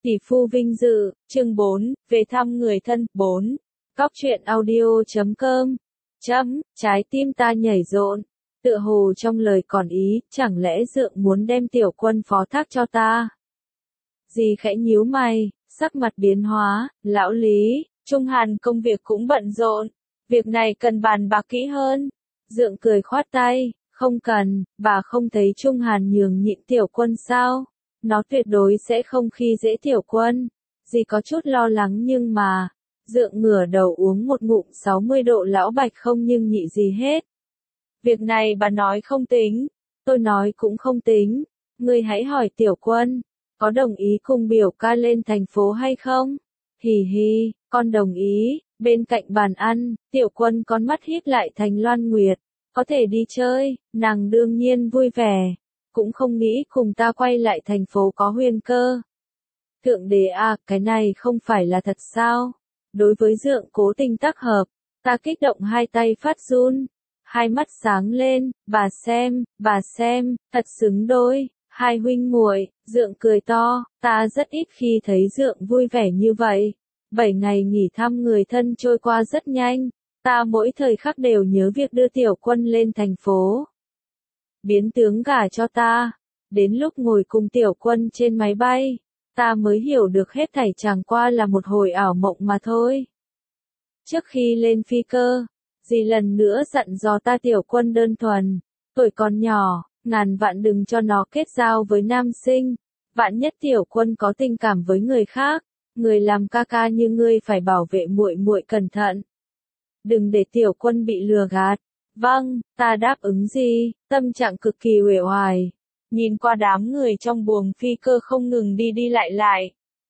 Tỷ phu vinh dự, chương 4, về thăm người thân, 4. Góc truyện audio.com. Trái tim ta nhảy rộn, tựa hồ trong lời còn ý, chẳng lẽ Dượng muốn đem Tiểu Quân phó thác cho ta? Dì khẽ nhíu mày, sắc mặt biến hóa, lão Lý, Trung Hàn công việc cũng bận rộn, việc này cần bàn bạc kỹ hơn. Dượng cười khoát tay, không cần, bà không thấy Trung Hàn nhường nhịn Tiểu Quân sao? Nó tuyệt đối sẽ không khi dễ Tiểu Quân. Dì có chút lo lắng nhưng mà, Dượng ngửa đầu uống một ngụm 60 độ lão bạch không nhưng nhị gì hết. Việc này bà nói không tính, tôi nói cũng không tính. Ngươi hãy hỏi Tiểu Quân, có đồng ý cùng biểu ca lên thành phố hay không? Hì hì, con đồng ý. Bên cạnh bàn ăn, Tiểu Quân con mắt híp lại thành Loan Nguyệt. Có thể đi chơi, nàng đương nhiên vui vẻ. Cũng không nghĩ cùng ta quay lại thành phố có Huyền Cơ. Thượng đế à, cái này không phải là thật sao? Đối với Dượng cố tình tác hợp, ta kích động hai tay phát run, hai mắt sáng lên, bà xem, thật xứng đôi, hai huynh muội. Dượng cười to, ta rất ít khi thấy Dượng vui vẻ như vậy. 7 ngày nghỉ thăm người thân trôi qua rất nhanh, ta mỗi thời khắc đều nhớ việc đưa Tiểu Quân lên thành phố. Biến tướng gả cho ta, đến lúc ngồi cùng Tiểu Quân trên máy bay, ta mới hiểu được hết thảy chẳng qua là một hồi ảo mộng mà thôi. Trước khi lên phi cơ, dì lần nữa dặn dò ta Tiểu Quân đơn thuần, tuổi còn nhỏ, ngàn vạn đừng cho nó kết giao với nam sinh, vạn nhất Tiểu Quân có tình cảm với người khác, người làm ca ca như ngươi phải bảo vệ muội muội cẩn thận. Đừng để Tiểu Quân bị lừa gạt. Vâng, ta đáp ứng gì, tâm trạng cực kỳ uể oải. Nhìn qua đám người trong buồng phi cơ không ngừng đi đi lại.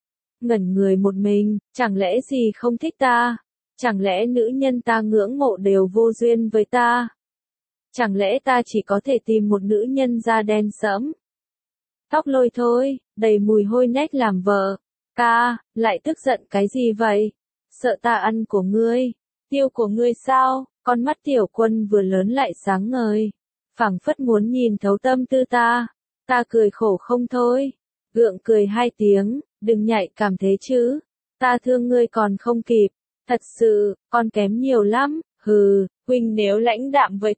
Ngẩn người một mình, chẳng lẽ gì không thích ta? Chẳng lẽ nữ nhân ta ngưỡng mộ đều vô duyên với ta? Chẳng lẽ ta chỉ có thể tìm một nữ nhân da đen sẫm? Tóc lôi thôi, đầy mùi hôi nách làm vợ. Ca, lại tức giận cái gì vậy? Sợ ta ăn của ngươi? Tiêu của ngươi sao? Con mắt Tiểu Quân vừa lớn lại sáng ngời, phảng phất muốn nhìn thấu tâm tư ta. Ta cười khổ không thôi. Gượng cười 2 tiếng, đừng nhạy cảm thế chứ. Ta thương ngươi còn không kịp. Thật sự, con kém nhiều lắm. Hừ, huynh nếu lãnh đạm với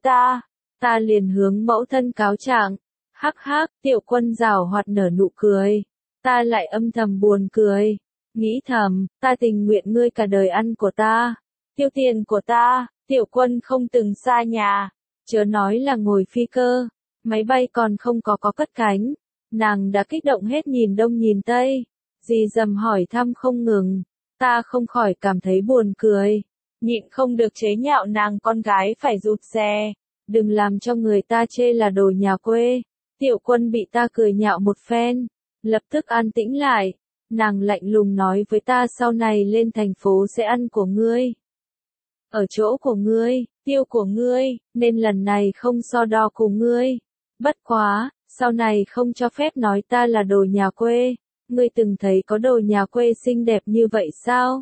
ta liền hướng mẫu thân cáo trạng. Hắc hắc, Tiểu Quân giảo hoạt nở nụ cười. Ta lại âm thầm buồn cười. Nghĩ thầm, ta tình nguyện ngươi cả đời ăn của ta, tiêu tiền của ta. Tiểu Quân không từng xa nhà, chớ nói là ngồi phi cơ, máy bay còn không có cất cánh, nàng đã kích động hết nhìn đông nhìn tây, dì dầm hỏi thăm không ngừng, ta không khỏi cảm thấy buồn cười, nhịn không được chế nhạo nàng con gái phải rụt rè, đừng làm cho người ta chê là đồ nhà quê. Tiểu Quân bị ta cười nhạo một phen, lập tức an tĩnh lại, nàng lạnh lùng nói với ta sau này lên thành phố sẽ ăn của ngươi. Ở chỗ của ngươi, tiêu của ngươi, nên lần này không so đo cùng ngươi. Bất quá, sau này không cho phép nói ta là đồ nhà quê. Ngươi từng thấy có đồ nhà quê xinh đẹp như vậy sao?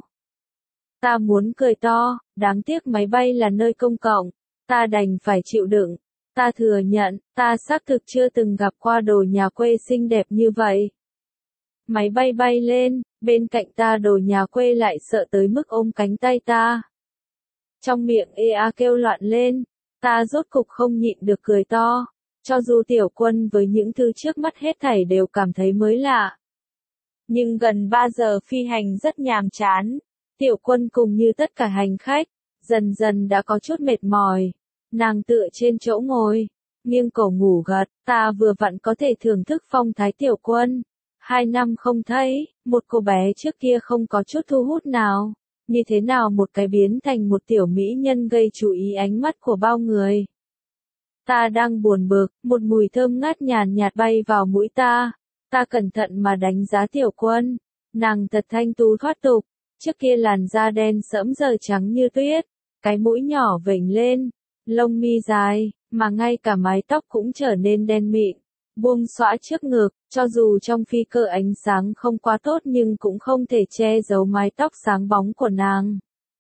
Ta muốn cười to, đáng tiếc máy bay là nơi công cộng. Ta đành phải chịu đựng. Ta thừa nhận, ta xác thực chưa từng gặp qua đồ nhà quê xinh đẹp như vậy. Máy bay bay lên, bên cạnh ta đồ nhà quê lại sợ tới mức ôm cánh tay ta. Trong miệng kêu loạn lên, ta rốt cục không nhịn được cười to, cho dù Tiểu Quân với những thứ trước mắt hết thảy đều cảm thấy mới lạ. Nhưng gần 3 giờ phi hành rất nhàm chán, Tiểu Quân cùng như tất cả hành khách, dần dần đã có chút mệt mỏi, nàng tựa trên chỗ ngồi, nghiêng cổ ngủ gật, ta vừa vặn có thể thưởng thức phong thái Tiểu Quân. 2 năm không thấy, một cô bé trước kia không có chút thu hút nào. Như thế nào một cái biến thành một tiểu mỹ nhân gây chú ý ánh mắt của bao người. Ta đang buồn bực, một mùi thơm ngát nhàn nhạt bay vào mũi ta. Ta cẩn thận mà đánh giá Tiểu Quân. Nàng thật thanh tú thoát tục, trước kia làn da đen sẫm giờ trắng như tuyết, cái mũi nhỏ vểnh lên, lông mi dài, mà ngay cả mái tóc cũng trở nên đen mịn, buông xõa trước ngực. Cho dù trong phi cơ ánh sáng không quá tốt nhưng cũng không thể che giấu mái tóc sáng bóng của nàng.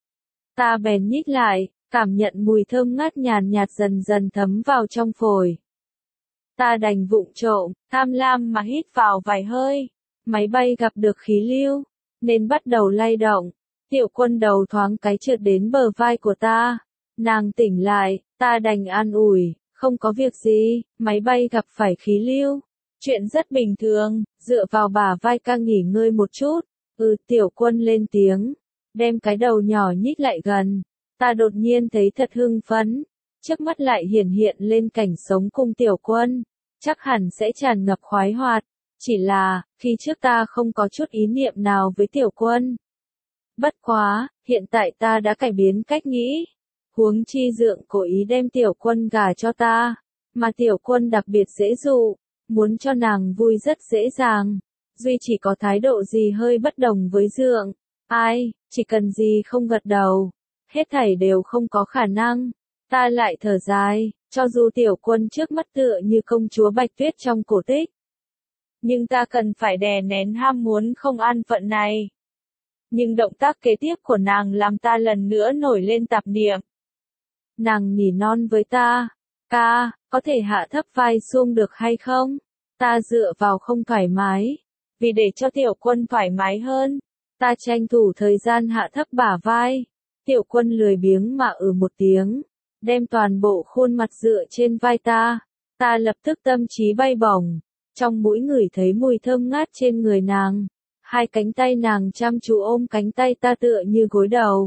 Ta bèn nhích lại, cảm nhận mùi thơm ngát nhàn nhạt dần dần thấm vào trong phổi. Ta đành vụng trộm, tham lam mà hít vào vài hơi. máy bay gặp được khí lưu, nên bắt đầu lay động. Tiểu Quân đầu thoáng cái trượt đến bờ vai của ta. Nàng tỉnh lại, ta đành an ủi, không có việc gì, máy bay gặp phải khí lưu. Chuyện rất bình thường, dựa vào bả vai ca nghỉ ngơi một chút. Tiểu Quân lên tiếng, đem cái đầu nhỏ nhích lại gần. Ta đột nhiên thấy thật hưng phấn. Trước mắt lại hiển hiện lên cảnh sống cùng Tiểu Quân. Chắc hẳn sẽ tràn ngập khoái hoạt. Chỉ là, khi trước ta không có chút ý niệm nào với Tiểu Quân. Bất quá, hiện tại ta đã cải biến cách nghĩ. Huống chi Dượng cố ý đem Tiểu Quân gả cho ta. Mà Tiểu Quân đặc biệt dễ dụ. Muốn cho nàng vui rất dễ dàng. Duy chỉ có thái độ gì hơi bất đồng với Dượng. Ai, chỉ cần gì không gật đầu. Hết thảy đều không có khả năng. Ta lại thở dài, cho dù Tiểu Quân trước mắt tựa như công chúa Bạch Tuyết trong cổ tích. Nhưng ta cần phải đè nén ham muốn không an phận này. Nhưng động tác kế tiếp của nàng làm ta lần nữa nổi lên tạp niệm. Nàng nỉ non với ta, ca, có thể hạ thấp vai xuống được hay không? Ta dựa vào không thoải mái. Vì để cho Tiểu Quân thoải mái hơn, ta tranh thủ thời gian hạ thấp bả vai. Tiểu Quân lười biếng mà một tiếng, đem toàn bộ khuôn mặt dựa trên vai ta. Ta lập tức tâm trí bay bổng, trong mũi ngửi thấy mùi thơm ngát trên người nàng. Hai cánh tay nàng chăm chú ôm cánh tay ta tựa như gối đầu.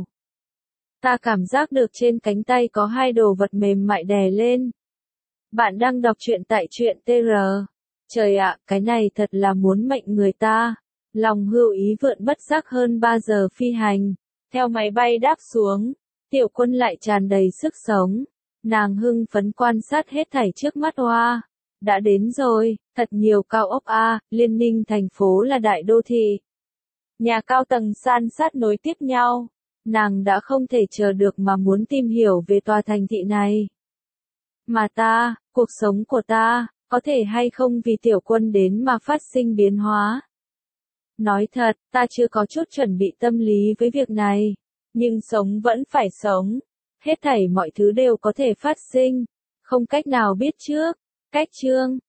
Ta cảm giác được trên cánh tay có hai đồ vật mềm mại đè lên. Bạn đang đọc truyện tại truyện TR. Trời ạ, cái này thật là muốn mệnh người ta. Lòng hưu ý vượn bất giác hơn 3 giờ phi hành. Theo máy bay đáp xuống, Tiểu Quân lại tràn đầy sức sống. Nàng hưng phấn quan sát hết thảy trước mắt. Hoa. Đã đến rồi, thật nhiều cao ốc a, Liên Ninh thành phố là đại đô thị. Nhà cao tầng san sát nối tiếp nhau. Nàng đã không thể chờ được mà muốn tìm hiểu về tòa thành thị này. Mà ta, cuộc sống của ta, có thể hay không vì Tiểu Quân đến mà phát sinh biến hóa. Nói thật, ta chưa có chút chuẩn bị tâm lý với việc này. Nhưng sống vẫn phải sống. Hết thảy mọi thứ đều có thể phát sinh. Không cách nào biết trước. Cách chương.